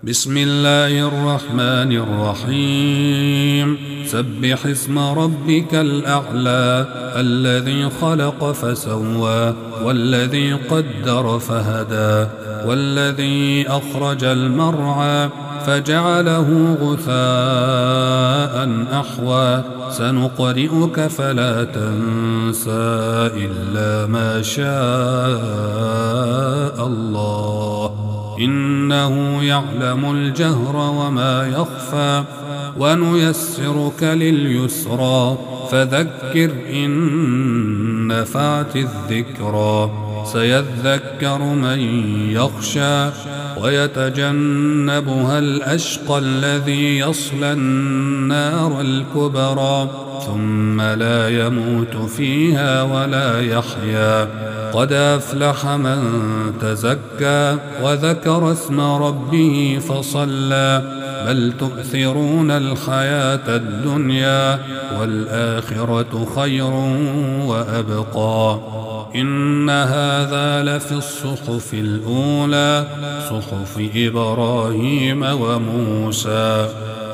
بسم الله الرحمن الرحيم. سبح اسم ربك الأعلى الذي خلق فسوى والذي قدر فهدى والذي أخرج المرعى فجعله غثاء أحوى سنقرئك فلا تنسى إلا ما شاء الله إنه يعلم الجهر وما يخفى ونيسرك لليسرى فذكر إن نفعت الذكرى سيذكر من يخشى ويتجنبها الأشقى الذي يصلى النار الكبرى ثم لا يموت فيها ولا يحيا قد أفلح من تزكى وذكر اسم ربه فصلى بل تؤثرون الحياة الدنيا والآخرة خير وأبقى إن هذا لفي الصحف الأولى صحف إبراهيم وموسى.